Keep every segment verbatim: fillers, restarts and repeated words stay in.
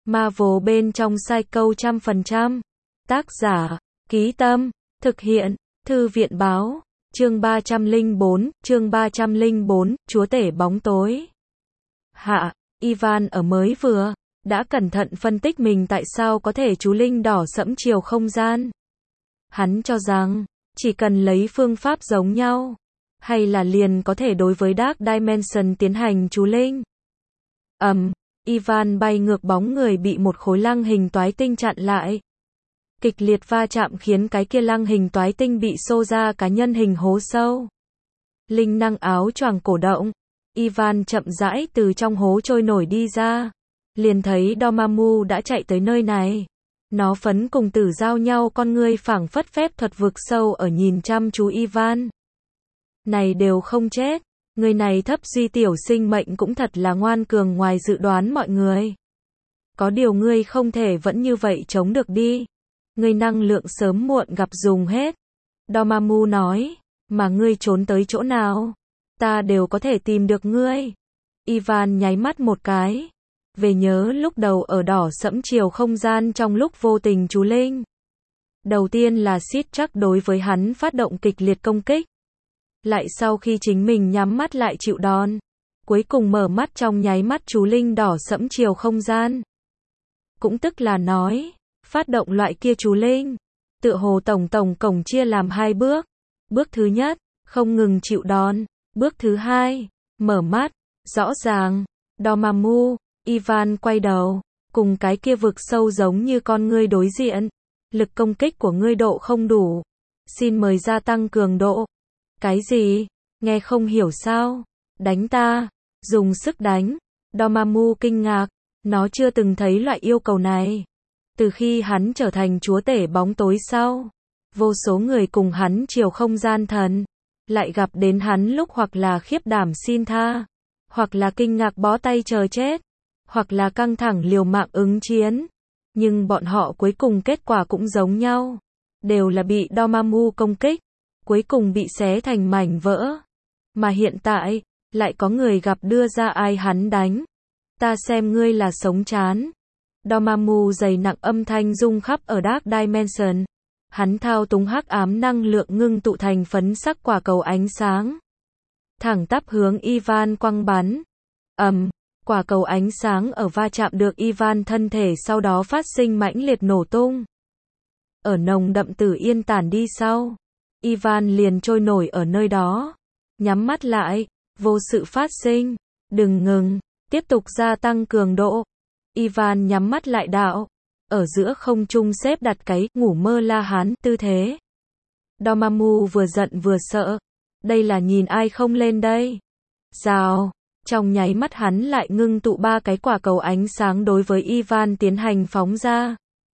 Marvel bên trong Psycho trăm phần trăm. Tác giả, Ký Tâm, thực hiện, Thư viện báo, chương ba trăm lẻ bốn, chương ba trăm lẻ bốn, chúa tể bóng tối. Hạ, Ivan ở mới vừa, đã cẩn thận phân tích mình tại sao có thể chú linh đỏ sẫm chiều không gian. Hắn cho rằng, chỉ cần lấy phương pháp giống nhau, hay là liền có thể đối với Dark Dimension tiến hành chú linh. Ầm, um, Ivan bay ngược bóng người bị một khối lăng hình toái tinh chặn lại. Kịch liệt va chạm khiến cái kia lăng hình toái tinh bị xô ra cá nhân hình hố sâu. Linh năng áo choàng cổ động, Ivan chậm rãi từ trong hố trôi nổi đi ra. Liền thấy Dormammu đã chạy tới nơi này. Nó phấn cùng tử giao nhau con ngươi phảng phất phép thuật vực sâu ở nhìn chăm chú Ivan. Này đều không chết, người này thấp duy tiểu sinh mệnh cũng thật là ngoan cường ngoài dự đoán mọi người. Có điều ngươi không thể vẫn như vậy chống được đi. Ngươi năng lượng sớm muộn gặp dùng hết. Dormammu nói, mà ngươi trốn tới chỗ nào, ta đều có thể tìm được ngươi. Ivan nháy mắt một cái. Về nhớ lúc đầu ở đỏ sẫm chiều không gian trong lúc vô tình chú linh. Đầu tiên là Sid chắc đối với hắn phát động kịch liệt công kích. Lại sau khi chính mình nhắm mắt lại chịu đòn. Cuối cùng mở mắt trong nháy mắt chú linh đỏ sẫm chiều không gian. Cũng tức là nói, phát động loại kia chú linh. Tựa hồ tổng tổng cổng chia làm hai bước. Bước thứ nhất, không ngừng chịu đòn. Bước thứ hai, mở mắt. Rõ ràng, Dormammu, Ivan quay đầu, cùng cái kia vực sâu giống như con ngươi đối diện. Lực công kích của ngươi độ không đủ. Xin mời gia tăng cường độ. Cái gì? Nghe không hiểu sao? Đánh ta, dùng sức đánh. Dormammu kinh ngạc, nó chưa từng thấy loại yêu cầu này. Từ khi hắn trở thành chúa tể bóng tối sau, vô số người cùng hắn chiều không gian thần, lại gặp đến hắn lúc hoặc là khiếp đảm xin tha, hoặc là kinh ngạc bó tay chờ chết, hoặc là căng thẳng liều mạng ứng chiến. Nhưng bọn họ cuối cùng kết quả cũng giống nhau, đều là bị Dormammu công kích, cuối cùng bị xé thành mảnh vỡ. Mà hiện tại, lại có người gặp đưa ra ai hắn đánh. Ta xem ngươi là sống chán. Dormammu dày nặng âm thanh rung khắp ở Dark Dimension. Hắn thao túng hắc ám năng lượng ngưng tụ thành phấn sắc quả cầu ánh sáng. Thẳng tắp hướng Ivan quăng bắn. Ầm, um, quả cầu ánh sáng ở va chạm được Ivan thân thể sau đó phát sinh mãnh liệt nổ tung. Ở nồng đậm tử yên tản đi sau, Ivan liền trôi nổi ở nơi đó. Nhắm mắt lại, vô sự phát sinh. Đừng ngừng, tiếp tục gia tăng cường độ. Ivan nhắm mắt lại đạo. Ở giữa không trung xếp đặt cái ngủ mơ la hán tư thế. Dormammu vừa giận vừa sợ. Đây là nhìn ai không lên đây. Rào. Trong nháy mắt hắn lại ngưng tụ ba cái quả cầu ánh sáng đối với Ivan tiến hành phóng ra.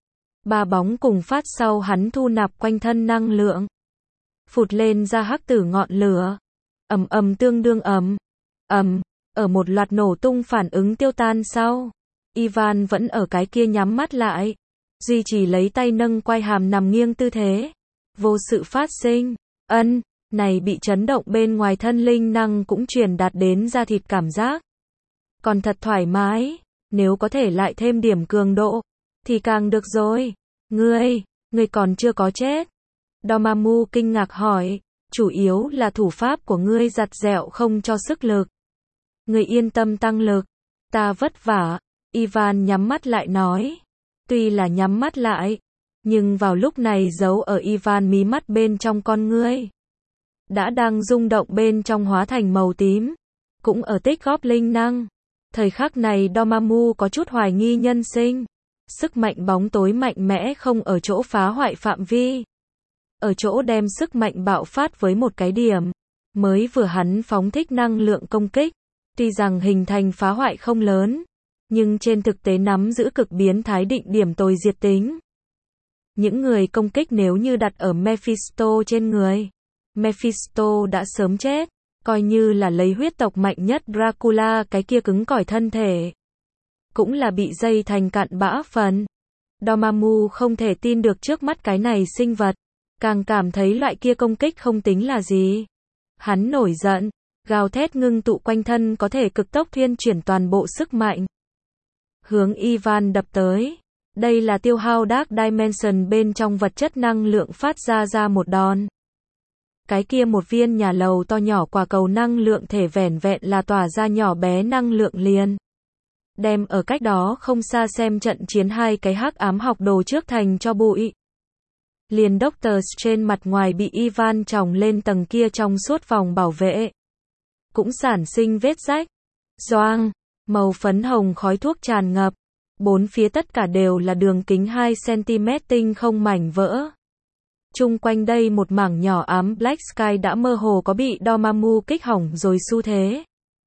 Ba bóng cùng phát sau hắn thu nạp quanh thân năng lượng. Phụt lên ra hắc tử ngọn lửa. Ầm ầm tương đương ầm. Ầm, ở một loạt nổ tung phản ứng tiêu tan sau. Ivan vẫn ở cái kia nhắm mắt lại. Duy trì lấy tay nâng quai hàm nằm nghiêng tư thế. Vô sự phát sinh. Ân. Này bị chấn động bên ngoài thân linh năng cũng truyền đạt đến da thịt cảm giác. Còn thật thoải mái, nếu có thể lại thêm điểm cường độ, thì càng được rồi. Ngươi, ngươi còn chưa có chết. Dormammu kinh ngạc hỏi, chủ yếu là thủ pháp của ngươi giặt dẹo không cho sức lực. Ngươi yên tâm tăng lực, ta vất vả. Ivan nhắm mắt lại nói. Tuy là nhắm mắt lại, nhưng vào lúc này giấu ở Ivan mí mắt bên trong con ngươi đã đang rung động bên trong hóa thành màu tím, cũng ở tích góp linh năng. Thời khắc này Dormammu có chút hoài nghi nhân sinh. Sức mạnh bóng tối mạnh mẽ không ở chỗ phá hoại phạm vi, ở chỗ đem sức mạnh bạo phát với một cái điểm. Mới vừa hắn phóng thích năng lượng công kích, tuy rằng hình thành phá hoại không lớn, nhưng trên thực tế nắm giữ cực biến thái định điểm tồi diệt tính. Những người công kích nếu như đặt ở Mephisto trên người, Mephisto đã sớm chết, coi như là lấy huyết tộc mạnh nhất Dracula cái kia cứng cỏi thân thể, cũng là bị dây thành cặn bã phần. Dormammu không thể tin được trước mắt cái này sinh vật, càng cảm thấy loại kia công kích không tính là gì. Hắn nổi giận, gào thét ngưng tụ quanh thân có thể cực tốc thuyên chuyển toàn bộ sức mạnh. hướng Ivan đập tới. Đây là tiêu hao Dark Dimension bên trong vật chất năng lượng phát ra ra một đòn. Cái kia một viên nhà lầu to nhỏ quả cầu năng lượng thể vẻn vẹn là tỏa ra nhỏ bé năng lượng liền. Đem ở cách đó không xa xem trận chiến hai cái hắc ám học đồ trước thành cho bụi. Liền Doctor Strange mặt ngoài bị Ivan tròng lên tầng kia trong suốt vòng bảo vệ. Cũng sản sinh vết rách. Doang, màu phấn hồng khói thuốc tràn ngập. Bốn phía tất cả đều là đường kính hai xăng-ti-mét tinh không mảnh vỡ. Chung quanh đây một mảng nhỏ ám Black Sky đã mơ hồ có bị Dormammu kích hỏng rồi xu thế.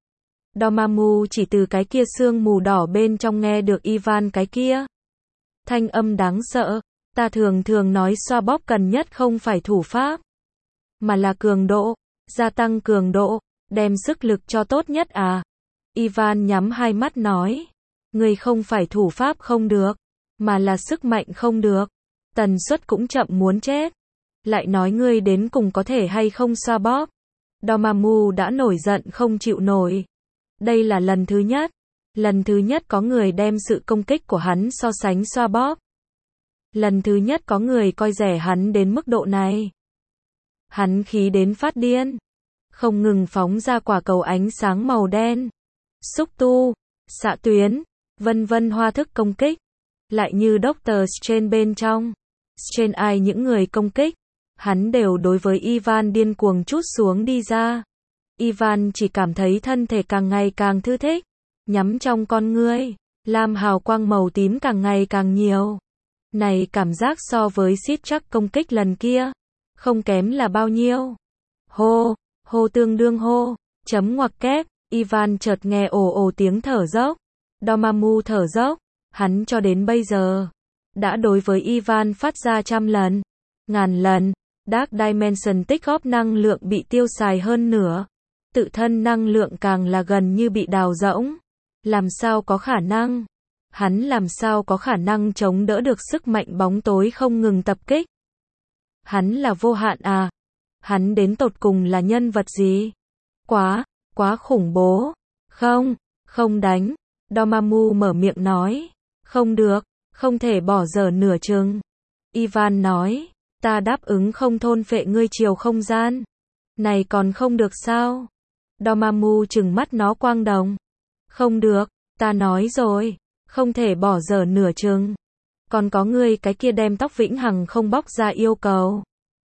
Dormammu chỉ từ cái kia sương mù đỏ bên trong nghe được Ivan cái kia. Thanh âm đáng sợ, ta thường thường nói xoa bóp cần nhất không phải thủ pháp, mà là cường độ, gia tăng cường độ, đem sức lực cho tốt nhất à. Ivan nhắm hai mắt nói, người không phải thủ pháp không được, mà là sức mạnh không được, tần suất cũng chậm muốn chết. Lại nói ngươi đến cùng có thể hay không xoa bóp. Dormammu đã nổi giận không chịu nổi. Đây là lần thứ nhất. Lần thứ nhất có người đem sự công kích của hắn so sánh xoa bóp. Lần thứ nhất có người coi rẻ hắn đến mức độ này. Hắn khí đến phát điên. Không ngừng phóng ra quả cầu ánh sáng màu đen. Xúc tu, xạ tuyến, vân vân hoa thức công kích. Lại như Doctor Strange bên trong. Strange ai những người công kích. Hắn đều đối với Ivan điên cuồng trút xuống đi ra. Ivan chỉ cảm thấy thân thể càng ngày càng thư thích. Nhắm trong con ngươi, lam hào quang màu tím càng ngày càng nhiều. Này cảm giác so với siết chắc công kích lần kia. Không kém là bao nhiêu. Hô, hô tương đương hô, chấm ngoặc kép. Ivan chợt nghe ồ ồ tiếng thở dốc. Dormammu thở dốc. Hắn cho đến bây giờ đã đối với Ivan phát ra trăm lần, ngàn lần. Dark Dimension tích góp năng lượng bị tiêu xài hơn nửa. Tự thân năng lượng càng là gần như bị đào rỗng. Làm sao có khả năng? Hắn làm sao có khả năng chống đỡ được sức mạnh bóng tối không ngừng tập kích? Hắn là vô hạn à? Hắn đến tột cùng là nhân vật gì? Quá, quá khủng bố. Không, không đánh. Dormammu mở miệng nói. Không được, không thể bỏ dở nửa chừng. Ivan nói. Ta đáp ứng không thôn phệ ngươi chiều không gian. Này còn không được sao? Dormammu trừng mắt nó quang đồng. Không được, ta nói rồi, không thể bỏ dở nửa chừng. Còn có ngươi cái kia đem tóc vĩnh hằng không bóc ra yêu cầu.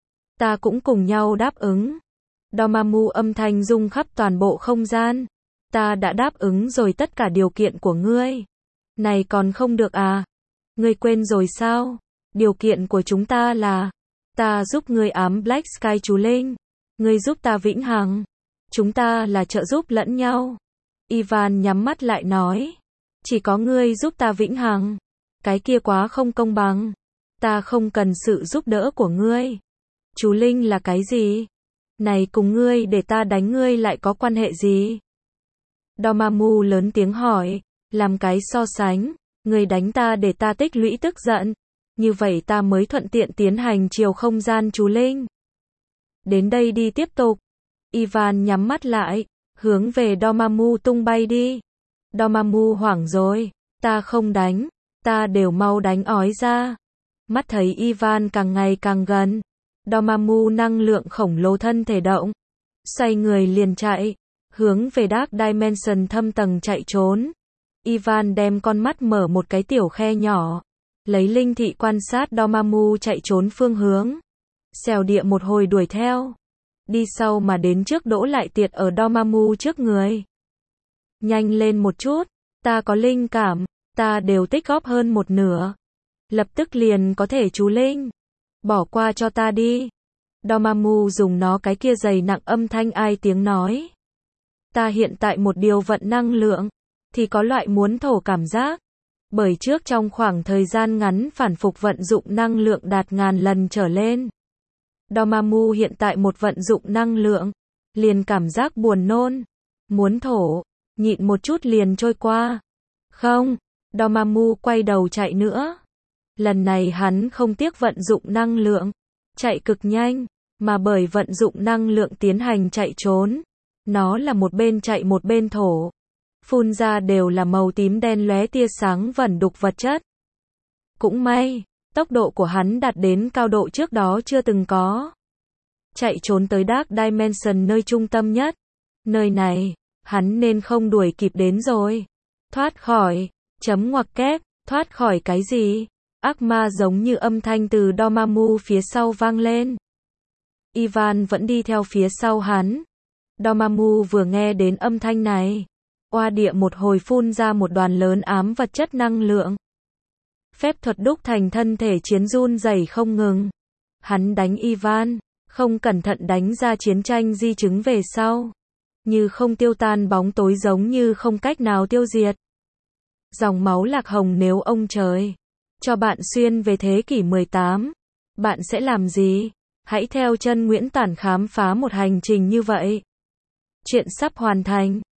Ta cũng cùng nhau đáp ứng. Dormammu âm thanh rung khắp toàn bộ không gian. Ta đã đáp ứng rồi tất cả điều kiện của ngươi. Này còn không được à? Ngươi quên rồi sao? Điều kiện của chúng ta là ta giúp ngươi ám Black Sky chú linh, ngươi giúp ta vĩnh hằng. Chúng ta là trợ giúp lẫn nhau. Ivan nhắm mắt lại nói. Chỉ có ngươi giúp ta vĩnh hằng. Cái kia quá không công bằng. Ta không cần sự giúp đỡ của ngươi. Chú linh là cái gì? Này cùng ngươi để ta đánh ngươi lại có quan hệ gì? Dormammu lớn tiếng hỏi. Làm cái so sánh. Ngươi đánh ta để ta tích lũy tức giận. Như vậy ta mới thuận tiện tiến hành chiều không gian chú linh. Đến đây đi tiếp tục. Ivan nhắm mắt lại, hướng về Dormammu tung bay đi. Dormammu hoảng rồi, ta không đánh, ta đều mau đánh ói ra. Mắt thấy Ivan càng ngày càng gần. Dormammu năng lượng khổng lồ thân thể động. Xoay người liền chạy, hướng về Dark Dimension thâm tầng chạy trốn. Ivan đem con mắt mở một cái tiểu khe nhỏ. Lấy linh thị quan sát Dormammu chạy trốn phương hướng. Xèo địa một hồi đuổi theo. Đi sau mà đến trước đỗ lại tiệt ở Dormammu trước người. Nhanh lên một chút, ta có linh cảm, ta đều tích góp hơn một nửa. Lập tức liền có thể chú linh. Bỏ qua cho ta đi. Dormammu dùng nó cái kia dày nặng âm thanh ai tiếng nói. Ta hiện tại một điều vận năng lượng, thì có loại muốn thổ cảm giác. Bởi trước trong khoảng thời gian ngắn phản phục vận dụng năng lượng đạt ngàn lần trở lên. Dormammu hiện tại một vận dụng năng lượng, liền cảm giác buồn nôn, muốn thổ, nhịn một chút liền trôi qua. Không, Dormammu quay đầu chạy nữa. Lần này hắn không tiếc vận dụng năng lượng, chạy cực nhanh, mà bởi vận dụng năng lượng tiến hành chạy trốn. Nó là một bên chạy một bên thổ. phun ra đều là màu tím đen lóe tia sáng vẩn đục vật chất. Cũng may, tốc độ của hắn đạt đến cao độ trước đó chưa từng có. Chạy trốn tới Dark Dimension nơi trung tâm nhất. Nơi này, hắn nên không đuổi kịp đến rồi. Thoát khỏi, chấm ngoặc kép, thoát khỏi cái gì? Ác ma giống như âm thanh từ Dormammu phía sau vang lên. Ivan vẫn đi theo phía sau hắn. Dormammu vừa nghe đến âm thanh này, oa địa một hồi phun ra một đoàn lớn ám vật chất năng lượng. Phép thuật đúc thành thân thể chiến run rẩy không ngừng. Hắn đánh Ivan, không cẩn thận đánh ra chiến tranh di chứng về sau. Như không tiêu tan bóng tối giống như không cách nào tiêu diệt. Dòng máu lạc hồng nếu ông trời cho bạn xuyên về thế kỷ mười tám, bạn sẽ làm gì? Hãy theo chân Nguyễn Tản khám phá một hành trình như vậy. Chuyện sắp hoàn thành.